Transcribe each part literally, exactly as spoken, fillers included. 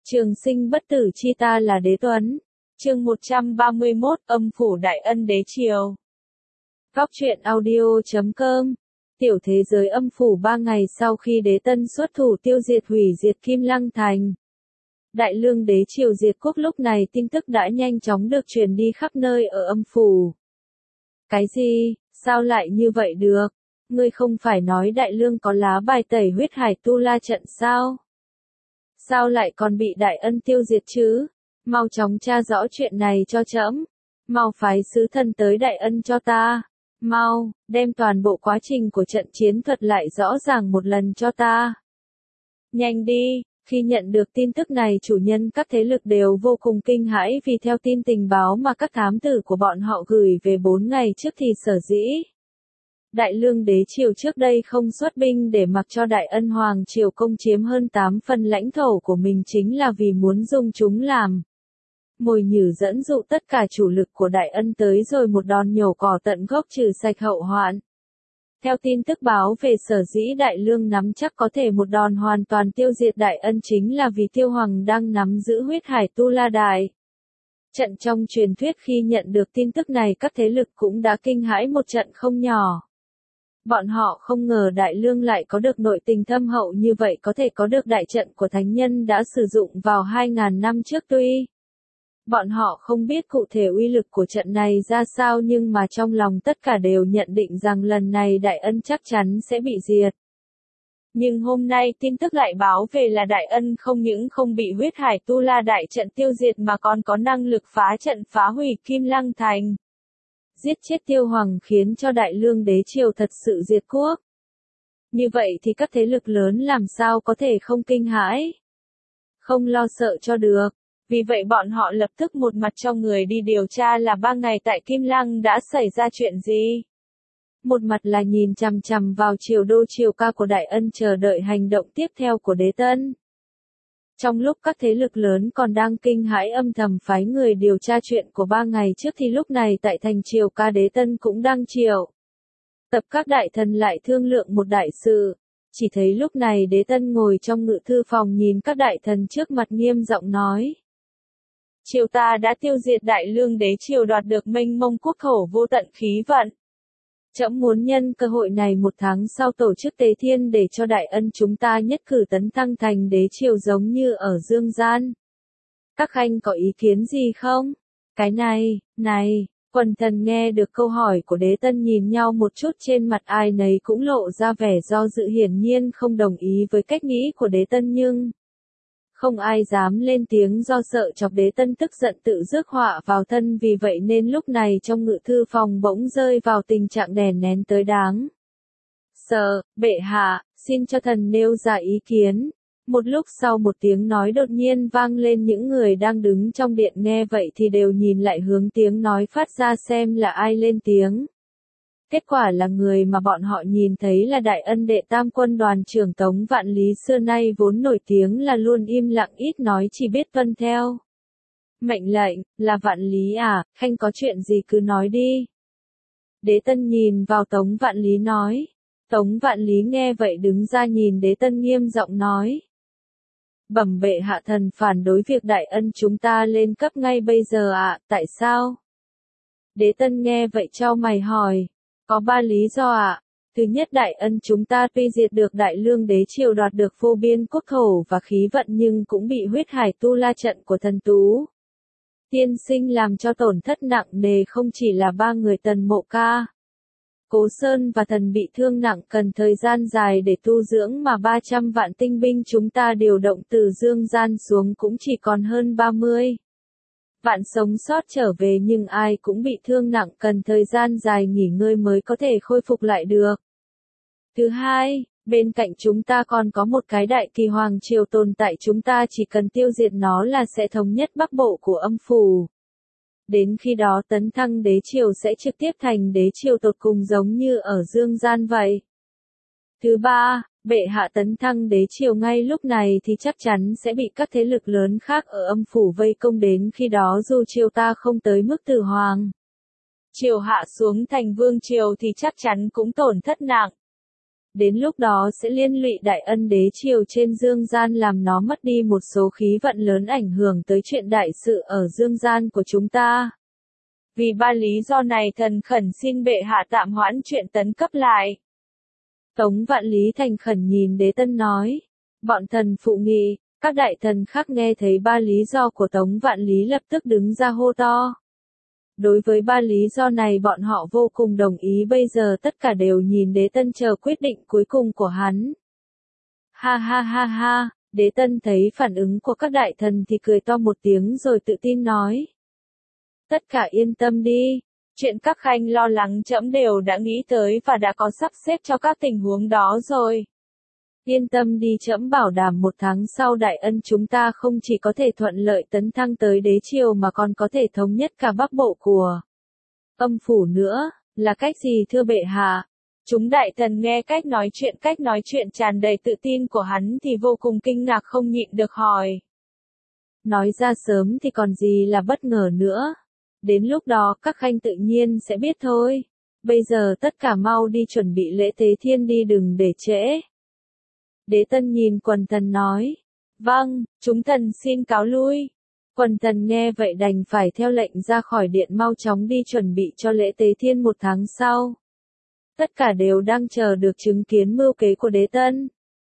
Trường sinh bất tử chi ta là đế tuấn. Chương một trăm ba mươi mốt, âm phủ đại ân đế triều. Góc truyện audio chấm com. Tiểu thế giới âm phủ ba ngày sau khi đế tân xuất thủ tiêu diệt hủy diệt Kim Lăng Thành. Đại lương đế triều diệt quốc lúc này tin tức đã nhanh chóng được truyền đi khắp nơi ở âm phủ. Cái gì, sao lại như vậy được? Ngươi không phải nói đại lương có lá bài tẩy huyết hải tu la trận sao? Sao lại còn bị đại ân tiêu diệt chứ? Mau chóng tra rõ chuyện này cho trẫm. Mau phái sứ thần tới đại ân cho ta. Mau, đem toàn bộ quá trình của trận chiến thuật lại rõ ràng một lần cho ta. Nhanh đi, khi nhận được tin tức này chủ nhân các thế lực đều vô cùng kinh hãi vì theo tin tình báo mà các thám tử của bọn họ gửi về bốn ngày trước thì sở dĩ. Đại lương đế triều trước đây không xuất binh để mặc cho đại ân hoàng triều công chiếm hơn tám phần lãnh thổ của mình chính là vì muốn dùng chúng làm mồi nhử dẫn dụ tất cả chủ lực của đại ân tới rồi một đòn nhổ cỏ tận gốc trừ sạch hậu hoạn. Theo tin tức báo về sở dĩ đại lương nắm chắc có thể một đòn hoàn toàn tiêu diệt đại ân chính là vì tiêu hoàng đang nắm giữ huyết hải tu la đại trận. Trong truyền thuyết khi nhận được tin tức này các thế lực cũng đã kinh hãi một trận không nhỏ. Bọn họ không ngờ đại lương lại có được nội tình thâm hậu như vậy, có thể có được đại trận của thánh nhân đã sử dụng vào hai ngàn năm trước. Tuy bọn họ không biết cụ thể uy lực của trận này ra sao nhưng mà trong lòng tất cả đều nhận định rằng lần này đại ân chắc chắn sẽ bị diệt. Nhưng hôm nay tin tức lại báo về là đại ân không những không bị huyết hải tu la đại trận tiêu diệt mà còn có năng lực phá trận phá hủy Kim Lăng Thành. Giết chết tiêu hoàng khiến cho đại lương đế triều thật sự diệt quốc. Như vậy thì các thế lực lớn làm sao có thể không kinh hãi, không lo sợ cho được. Vì vậy bọn họ lập tức một mặt cho người đi điều tra là ba ngày tại Kim Lăng đã xảy ra chuyện gì. Một mặt là nhìn chằm chằm vào triều đô triều ca của đại ân chờ đợi hành động tiếp theo của đế tân. Trong lúc các thế lực lớn còn đang kinh hãi âm thầm phái người điều tra chuyện của ba ngày trước thì lúc này tại thành triều ca đế tân cũng đang triệu tập các đại thần lại thương lượng một đại sự. Chỉ thấy lúc này đế tân ngồi trong ngự thư phòng nhìn các đại thần trước mặt nghiêm giọng nói. Triều ta đã tiêu diệt đại lương đế triều đoạt được mênh mông quốc thổ vô tận khí vận. Trẫm muốn nhân cơ hội này một tháng sau tổ chức tế thiên để cho đại ân chúng ta nhất cử tấn thăng thành đế triều giống như ở Dương Gian. Các khanh có ý kiến gì không? Cái này, này, quần thần nghe được câu hỏi của đế tân nhìn nhau một chút, trên mặt ai nấy cũng lộ ra vẻ do dự, hiển nhiên không đồng ý với cách nghĩ của đế tân nhưng không ai dám lên tiếng do sợ chọc đế tân tức giận tự rước họa vào thân. Vì vậy nên lúc này trong ngự thư phòng bỗng rơi vào tình trạng đè nén tới đáng sợ. Bệ hạ, xin cho thần nêu ra ý kiến. Một lúc sau một tiếng nói đột nhiên vang lên, những người đang đứng trong điện nghe vậy thì đều nhìn lại hướng tiếng nói phát ra xem là ai lên tiếng. Kết quả là người mà bọn họ nhìn thấy là đại ân đệ tam quân đoàn trưởng Tống Vạn Lý, xưa nay vốn nổi tiếng là luôn im lặng ít nói chỉ biết tuân theo mệnh lệnh. Là Vạn Lý à, khanh có chuyện gì cứ nói đi. Đế tân nhìn vào Tống Vạn Lý nói. Tống Vạn Lý nghe vậy đứng ra nhìn đế tân nghiêm giọng nói. Bẩm bệ hạ, thần phản đối việc đại ân chúng ta lên cấp ngay bây giờ ạ, à, tại sao? Đế tân nghe vậy chau mày hỏi. Có ba lý do ạ. À. Thứ nhất, đại ân chúng ta tuy diệt được đại lương đế triều đoạt được vô biên quốc thổ và khí vận nhưng cũng bị huyết hải tu la trận của thần Tú tiên sinh làm cho tổn thất nặng nề, không chỉ là ba người Tần Mộ Ca, Cố Sơn và thần bị thương nặng cần thời gian dài để tu dưỡng, mà ba trăm vạn tinh binh chúng ta điều động từ Dương Gian xuống cũng chỉ còn hơn ba mươi vạn sống sót trở về, nhưng ai cũng bị thương nặng cần thời gian dài nghỉ ngơi mới có thể khôi phục lại được. Thứ hai, bên cạnh chúng ta còn có một cái đại kỳ hoàng triều tồn tại, chúng ta chỉ cần tiêu diệt nó là sẽ thống nhất bắc bộ của âm phủ. Đến khi đó tấn thăng đế triều sẽ trực tiếp thành đế triều tột cùng giống như ở Dương Gian vậy. Thứ ba, bệ hạ tấn thăng đế triều ngay lúc này thì chắc chắn sẽ bị các thế lực lớn khác ở âm phủ vây công, đến khi đó dù triều ta không tới mức tử hoàng triều hạ xuống thành vương triều thì chắc chắn cũng tổn thất nặng. Đến lúc đó sẽ liên lụy đại ân đế triều trên dương gian làm nó mất đi một số khí vận lớn ảnh hưởng tới chuyện đại sự ở dương gian của chúng ta. Vì ba lý do này thần khẩn xin bệ hạ tạm hoãn chuyện tấn cấp lại. Tống Vạn Lý thành khẩn nhìn Đế Tân nói. Bọn thần phụ nghị, các đại thần khác nghe thấy ba lý do của Tống Vạn Lý lập tức đứng ra hô to. Đối với ba lý do này bọn họ vô cùng đồng ý, bây giờ tất cả đều nhìn Đế Tân chờ quyết định cuối cùng của hắn. Ha ha ha ha, Đế Tân thấy phản ứng của các đại thần thì cười to một tiếng rồi tự tin nói. Tất cả yên tâm đi, chuyện các khanh lo lắng trẫm đều đã nghĩ tới và đã có sắp xếp cho các tình huống đó rồi. Yên tâm đi, trẫm bảo đảm một tháng sau đại ân chúng ta không chỉ có thể thuận lợi tấn thăng tới đế triều mà còn có thể thống nhất cả bắc bộ của Âm phủ nữa. Là cách gì thưa bệ hạ? Chúng đại thần nghe cách nói chuyện cách nói chuyện tràn đầy tự tin của hắn thì vô cùng kinh ngạc không nhịn được hỏi. Nói ra sớm thì còn gì là bất ngờ nữa. Đến lúc đó các khanh tự nhiên sẽ biết thôi. Bây giờ tất cả mau đi chuẩn bị lễ tế thiên đi, đừng để trễ. Đế Tân nhìn quần thần nói. Vâng, chúng thần xin cáo lui. Quần thần nghe vậy đành phải theo lệnh ra khỏi điện mau chóng đi chuẩn bị cho lễ tế thiên một tháng sau. Tất cả đều đang chờ được chứng kiến mưu kế của Đế Tân.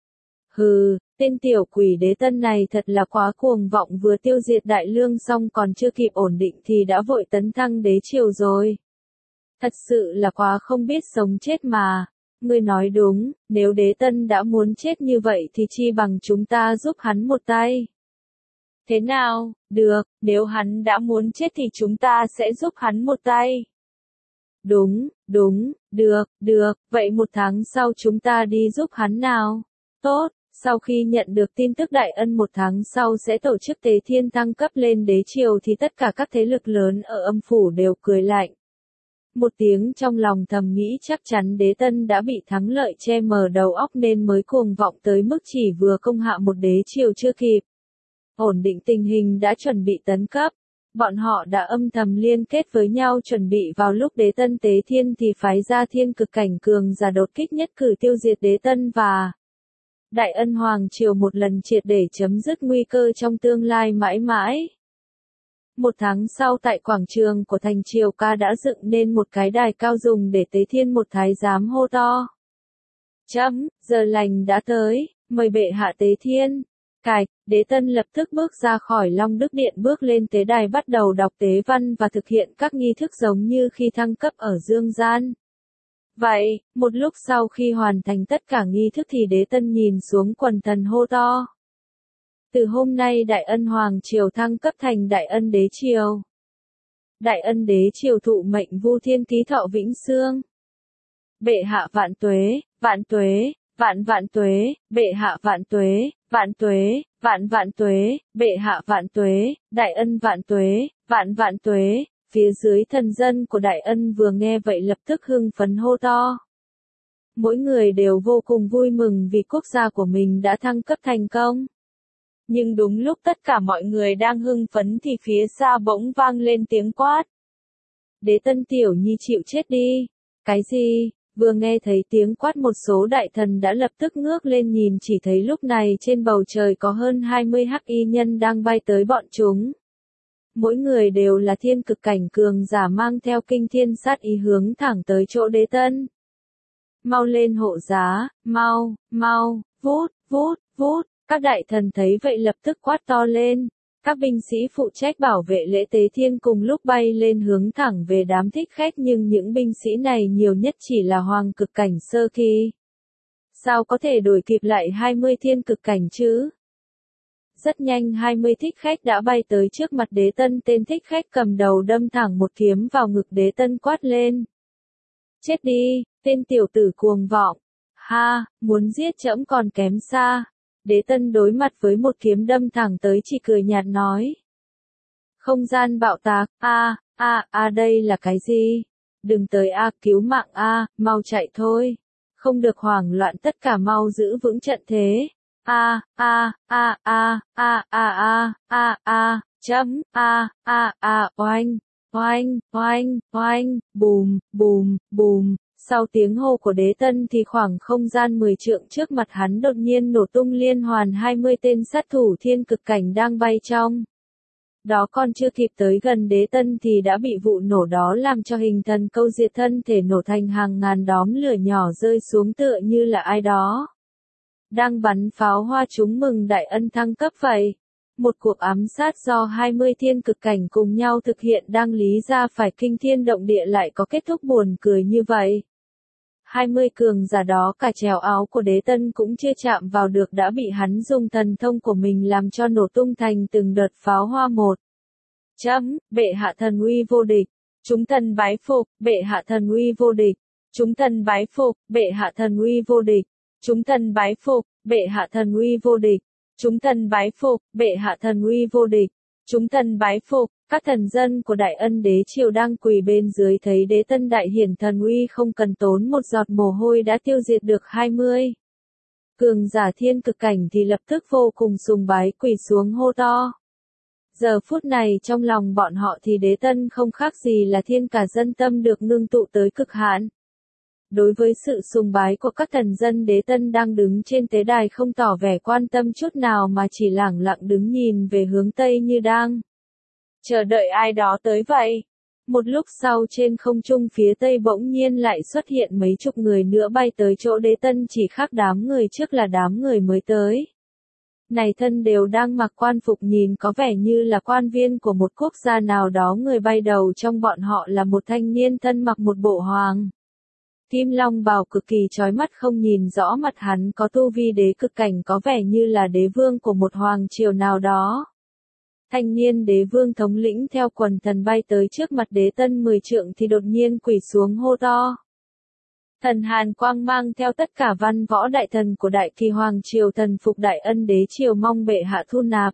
Hừ, tên tiểu quỷ Đế Tân này thật là quá cuồng vọng, vừa tiêu diệt đại lương xong còn chưa kịp ổn định thì đã vội tấn thăng đế triều rồi. Thật sự là quá không biết sống chết mà. Ngươi nói đúng, nếu Đế Tân đã muốn chết như vậy thì chi bằng chúng ta giúp hắn một tay. Thế nào, được, nếu hắn đã muốn chết thì chúng ta sẽ giúp hắn một tay. Đúng, đúng, được, được, vậy một tháng sau chúng ta đi giúp hắn nào. Tốt, sau khi nhận được tin tức đại ân một tháng sau sẽ tổ chức tế thiên thăng cấp lên đế triều thì tất cả các thế lực lớn ở Âm phủ đều cười lạnh. Một tiếng trong lòng thầm nghĩ chắc chắn Đế Tân đã bị thắng lợi che mờ đầu óc nên mới cuồng vọng tới mức chỉ vừa công hạ một đế triều chưa kịp ổn định tình hình đã chuẩn bị tấn cấp. Bọn họ đã âm thầm liên kết với nhau chuẩn bị vào lúc Đế Tân tế thiên thì phái ra thiên cực cảnh cường giả đột kích nhất cử tiêu diệt Đế Tân và Đại Ân Hoàng triều một lần triệt để chấm dứt nguy cơ trong tương lai mãi mãi. Một tháng sau tại quảng trường của thành Triều Ca đã dựng nên một cái đài cao dùng để tế thiên một thái giám hô to. Chấm, giờ lành đã tới, mời bệ hạ tế thiên. Cạch, Đế Tân lập tức bước ra khỏi Long Đức Điện bước lên tế đài bắt đầu đọc tế văn và thực hiện các nghi thức giống như khi thăng cấp ở dương gian. Vậy, một lúc sau khi hoàn thành tất cả nghi thức thì Đế Tân nhìn xuống quần thần hô to. Từ hôm nay Đại Ân Hoàng triều thăng cấp thành Đại Ân Đế triều. Đại Ân Đế triều thụ mệnh Vu Thiên ký thọ vĩnh xương. Bệ hạ vạn tuế, vạn tuế, vạn vạn tuế, bệ hạ vạn tuế, vạn tuế, vạn vạn tuế, bệ hạ vạn tuế, Đại Ân vạn tuế, vạn vạn tuế. Phía dưới thần dân của Đại Ân vừa nghe vậy lập tức hưng phấn hô to. Mỗi người đều vô cùng vui mừng vì quốc gia của mình đã thăng cấp thành công. Nhưng đúng lúc tất cả mọi người đang hưng phấn thì phía xa bỗng vang lên tiếng quát. Đế Tân tiểu nhi chịu chết đi. Cái gì? Vừa nghe thấy tiếng quát một số đại thần đã lập tức ngước lên nhìn, chỉ thấy lúc này trên bầu trời có hơn hai mươi hắc y nhân đang bay tới bọn chúng. Mỗi người đều là thiên cực cảnh cường giả mang theo kinh thiên sát ý hướng thẳng tới chỗ Đế Tân. Mau lên hộ giá, mau, mau, vút, vút, vút. Các đại thần thấy vậy lập tức quát to lên. Các binh sĩ phụ trách bảo vệ lễ tế thiên cùng lúc bay lên hướng thẳng về đám thích khách, nhưng những binh sĩ này nhiều nhất chỉ là hoàng cực cảnh sơ kỳ. Sao có thể đuổi kịp lại hai mươi thiên cực cảnh chứ? Rất nhanh hai mươi thích khách đã bay tới trước mặt Đế Tân, tên thích khách cầm đầu đâm thẳng một kiếm vào ngực Đế Tân quát lên. Chết đi, tên tiểu tử cuồng vọng. Ha, muốn giết trẫm còn kém xa. Đế Tân đối mặt với một kiếm đâm thẳng tới chỉ cười nhạt nói. Không gian bạo tạc, a, a, a đây là cái gì? Đừng tới a, cứu mạng a, mau chạy thôi. Không được hoảng loạn, tất cả mau giữ vững trận thế. A, a, a, a, a, a, a, a, a, chấm, a, a, a, oanh, oanh, oanh, oanh, bùm, bùm, bùm. Sau tiếng hô của Đế Tân thì khoảng không gian mười trượng trước mặt hắn đột nhiên nổ tung liên hoàn hai mươi tên sát thủ thiên cực cảnh đang bay trong. Đó còn chưa kịp tới gần Đế Tân thì đã bị vụ nổ đó làm cho hình thần câu diệt thân thể nổ thành hàng ngàn đóm lửa nhỏ rơi xuống tựa như là ai đó đang bắn pháo hoa chúng mừng đại ân thăng cấp vậy. Một cuộc ám sát do hai mươi thiên cực cảnh cùng nhau thực hiện đang lý ra phải kinh thiên động địa lại có kết thúc buồn cười như vậy. hai mươi cường giả đó cả trèo áo của Đế Tân cũng chưa chạm vào được đã bị hắn dùng thần thông của mình làm cho nổ tung thành từng đợt pháo hoa một. Chấm, bệ hạ thần uy vô địch. Chúng thần bái phục, bệ hạ thần uy vô địch. Chúng thần bái phục, bệ hạ thần uy vô địch. Chúng thần bái phục, bệ hạ thần uy vô địch. Chúng thần bái phục, bệ hạ thần uy vô địch. Chúng thần bái phục, các thần dân của Đại Ân Đế Triều đang quỳ bên dưới thấy Đế Tân đại hiển thần uy không cần tốn một giọt mồ hôi đã tiêu diệt được hai mươi cường giả thiên cực cảnh thì lập tức vô cùng sùng bái quỳ xuống hô to. Giờ phút này trong lòng bọn họ thì Đế Tân không khác gì là thiên cả dân tâm được ngưng tụ tới cực hạn. Đối với sự sùng bái của các thần dân, Đế Tân đang đứng trên tế đài không tỏ vẻ quan tâm chút nào mà chỉ lẳng lặng đứng nhìn về hướng Tây như đang chờ đợi ai đó tới vậy. Một lúc sau trên không trung phía Tây bỗng nhiên lại xuất hiện mấy chục người nữa bay tới chỗ Đế Tân, chỉ khác đám người trước là đám người mới tới. Này thân đều đang mặc quan phục nhìn có vẻ như là quan viên của một quốc gia nào đó, người bay đầu trong bọn họ là một thanh niên thân mặc một bộ hoàng kim long bào cực kỳ chói mắt, không nhìn rõ mặt hắn có tu vi đế cực cảnh, có vẻ như là đế vương của một hoàng triều nào đó. Thanh niên đế vương thống lĩnh theo quần thần bay tới trước mặt Đế Tân mười trượng thì đột nhiên quỳ xuống hô to. Thần Hàn Quang mang theo tất cả văn võ đại thần của Đại Kỳ Hoàng Triều thần phục Đại Ân Đế Triều, mong bệ hạ thu nạp.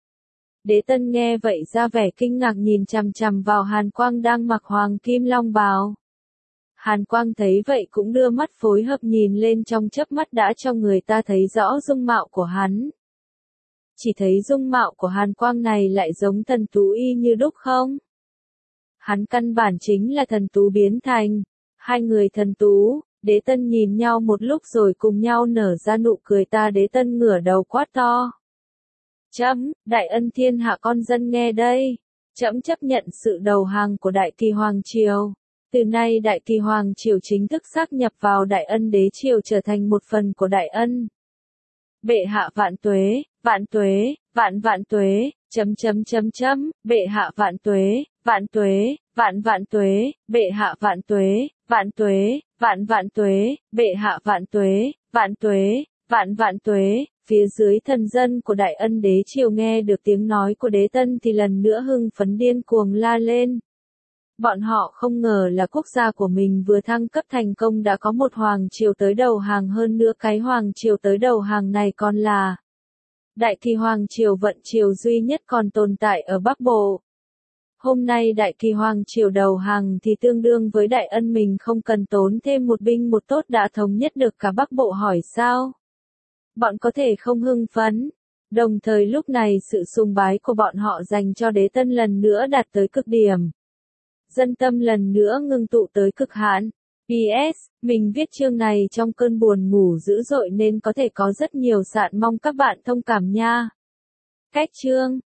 Đế Tân nghe vậy ra vẻ kinh ngạc nhìn chằm chằm vào Hàn Quang đang mặc hoàng kim long bào. Hàn Quang thấy vậy cũng đưa mắt phối hợp nhìn lên, trong chớp mắt đã cho người ta thấy rõ dung mạo của hắn. Chỉ thấy dung mạo của Hàn Quang này lại giống thần tú y như đúc không? Hắn căn bản chính là thần tú biến thành. Hai người thần tú, Đế Tân nhìn nhau một lúc rồi cùng nhau nở ra nụ cười ta. Đế Tân ngửa đầu quát to. Chấm, đại ân thiên hạ con dân nghe đây. Chấm chấp nhận sự đầu hàng của Đại Kỳ Hoàng Triều. Từ nay Đại Kỳ Hoàng Triều chính thức sáp nhập vào Đại Ân Đế Triều, trở thành một phần của Đại Ân. Bệ hạ vạn tuế, vạn tuế, vạn vạn tuế, chấm chấm chấm chấm, bệ hạ vạn tuế, vạn tuế, vạn vạn tuế, bệ hạ vạn tuế, vạn tuế, vạn vạn tuế, bệ hạ vạn tuế, vạn tuế, vạn vạn tuế. Phía dưới thần dân của Đại Ân Đế Triều nghe được tiếng nói của Đế Tân thì lần nữa hưng phấn điên cuồng la lên. Bọn họ không ngờ là quốc gia của mình vừa thăng cấp thành công đã có một hoàng triều tới đầu hàng, hơn nữa cái hoàng triều tới đầu hàng này còn là Đại Kỳ Hoàng Triều, vận triều duy nhất còn tồn tại ở Bắc Bộ. Hôm nay Đại Kỳ Hoàng Triều đầu hàng thì tương đương với Đại Ân mình không cần tốn thêm một binh một tốt đã thống nhất được cả Bắc Bộ, hỏi sao? Bọn có thể không hưng phấn. Đồng thời lúc này sự sùng bái của bọn họ dành cho Đế Tân lần nữa đạt tới cực điểm. Dân tâm lần nữa ngưng tụ tới cực hạn. pê ét, mình viết chương này trong cơn buồn ngủ dữ dội nên có thể có rất nhiều sạn, mong các bạn thông cảm nha. Cách chương